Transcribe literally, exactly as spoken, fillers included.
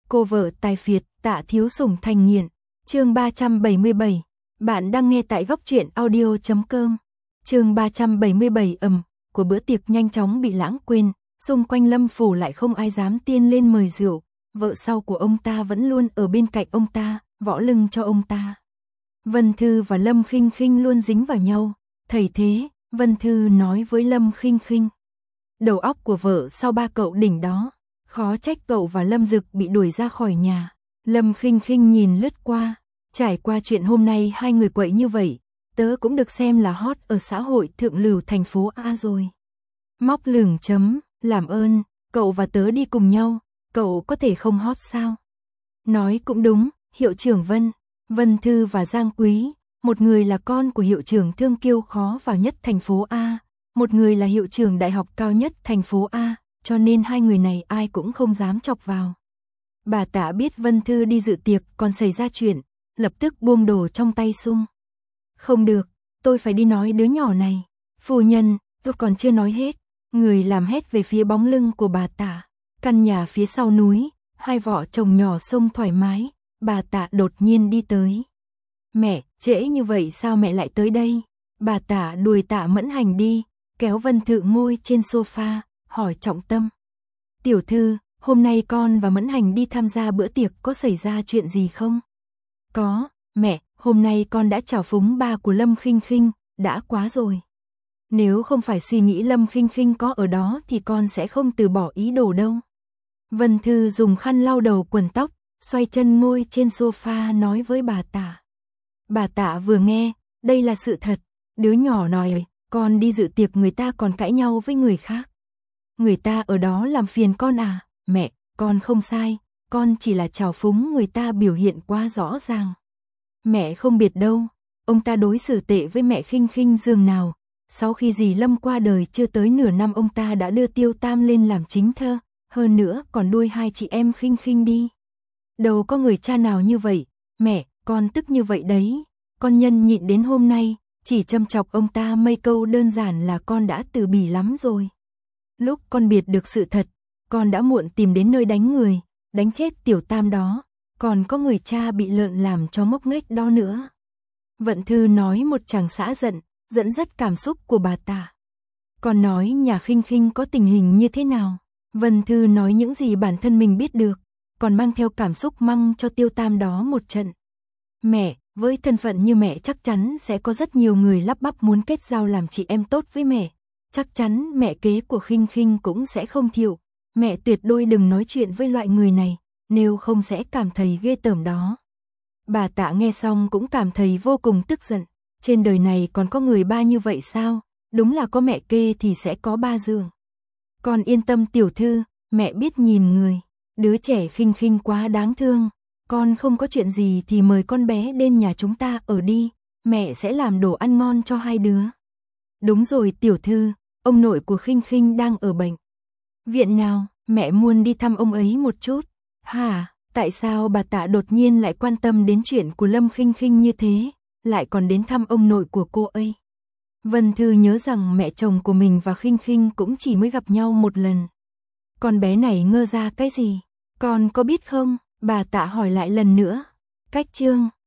Cô vợ tài phiệt, Tạ Thiếu Sủng thành nghiện. Chương ba trăm bảy mươi bảy. Bạn đang nghe tại góc truyện audio chấm com. Chương ba trăm bảy mươi bảy ầm của bữa tiệc nhanh chóng bị lãng quên, xung quanh Lâm phủ lại không ai dám tiên lên mời rượu, vợ sau của ông ta vẫn luôn ở bên cạnh ông ta, võ lưng cho ông ta. Vân Thư và Lâm Khinh Khinh luôn dính vào nhau, thầy thế, Vân Thư nói với Lâm Khinh Khinh. Đầu óc của vợ sau ba cậu đỉnh đó, khó trách cậu và Lâm Dực bị đuổi ra khỏi nhà. Lâm Khinh Khinh nhìn lướt qua, trải qua chuyện hôm nay hai người quậy như vậy, tớ cũng được xem là hot ở xã hội thượng lưu thành phố A rồi. Móc lửng chấm, làm ơn, cậu và tớ đi cùng nhau, cậu có thể không hot sao? Nói cũng đúng, hiệu trưởng Vân, Vân Thư và Giang Quý, một người là con của hiệu trưởng thương kiêu khó vào nhất thành phố A, một người là hiệu trưởng đại học cao nhất thành phố A, cho nên hai người này ai cũng không dám chọc vào. Bà Tạ biết Vân Thư đi dự tiệc còn xảy ra chuyện, lập tức buông đồ trong tay sung. Không được, tôi phải đi nói đứa nhỏ này. Phu nhân, tôi còn chưa nói hết. Người làm hét về phía bóng lưng của bà Tạ. Căn nhà phía sau núi, hai vợ chồng nhỏ xông thoải mái, bà Tạ đột nhiên đi tới. Mẹ, trễ như vậy sao mẹ lại tới đây? Bà Tạ đuổi Tạ Mẫn Hành đi, kéo Vân Thư ngồi trên sofa, hỏi trọng tâm. Tiểu thư, hôm nay con và Mẫn Hành đi tham gia bữa tiệc có xảy ra chuyện gì không? Có, mẹ, hôm nay con đã chào phúng ba của Lâm Khinh Khinh, đã quá rồi. Nếu không phải suy nghĩ Lâm Khinh Khinh có ở đó thì con sẽ không từ bỏ ý đồ đâu. Vân Thư dùng khăn lau đầu quần tóc, xoay chân ngồi trên sofa nói với bà Tạ. Bà Tạ vừa nghe, đây là sự thật, đứa nhỏ nói, con đi dự tiệc người ta còn cãi nhau với người khác. Người ta ở đó làm phiền con à? Mẹ, con không sai, con chỉ là chào phúng người ta biểu hiện quá rõ ràng. Mẹ không biết đâu, ông ta đối xử tệ với mẹ Khinh Khinh giường nào. Sau khi dì Lâm qua đời chưa tới nửa năm ông ta đã đưa Tiêu Tam lên làm chính thơ, hơn nữa còn nuôi hai chị em Khinh Khinh đi. Đâu có người cha nào như vậy, mẹ, con tức như vậy đấy. Con nhân nhịn đến hôm nay, chỉ châm chọc ông ta mấy câu đơn giản là con đã từ bỉ lắm rồi. Lúc con biết được sự thật, con đã muộn tìm đến nơi đánh người, đánh chết Tiểu Tam đó, còn có người cha bị lợn làm cho mốc nghếch đó nữa. Vận Thư nói một tràng xã giận, dẫn dắt cảm xúc của bà Tạ. Còn nói nhà Khinh Khinh có tình hình như thế nào? Vân Thư nói những gì bản thân mình biết được, còn mang theo cảm xúc măng cho Tiêu Tam đó một trận. Mẹ, với thân phận như mẹ chắc chắn sẽ có rất nhiều người lắp bắp muốn kết giao làm chị em tốt với mẹ. Chắc chắn mẹ kế của Khinh Khinh cũng sẽ không thiểu. Mẹ tuyệt đối đừng nói chuyện với loại người này, nếu không sẽ cảm thấy ghê tởm đó. Bà Tạ nghe xong cũng cảm thấy vô cùng tức giận. Trên đời này còn có người ba như vậy sao? Đúng là có mẹ kê thì sẽ có ba giường. Con yên tâm tiểu thư, mẹ biết nhìn người. Đứa trẻ Khinh Khinh quá đáng thương. Con không có chuyện gì thì mời con bé đến nhà chúng ta ở đi. Mẹ sẽ làm đồ ăn ngon cho hai đứa. Đúng rồi tiểu thư, ông nội của Khinh Khinh đang ở bệnh viện nào, mẹ muốn đi thăm ông ấy một chút. Hả, tại sao bà Tạ đột nhiên lại quan tâm đến chuyện của Lâm Khinh Khinh như thế, lại còn đến thăm ông nội của cô ấy? Vân Thư nhớ rằng mẹ chồng của mình và Khinh Khinh cũng chỉ mới gặp nhau một lần. Con bé này ngơ ra cái gì? Con có biết không? Bà Tạ hỏi lại lần nữa. Cách chương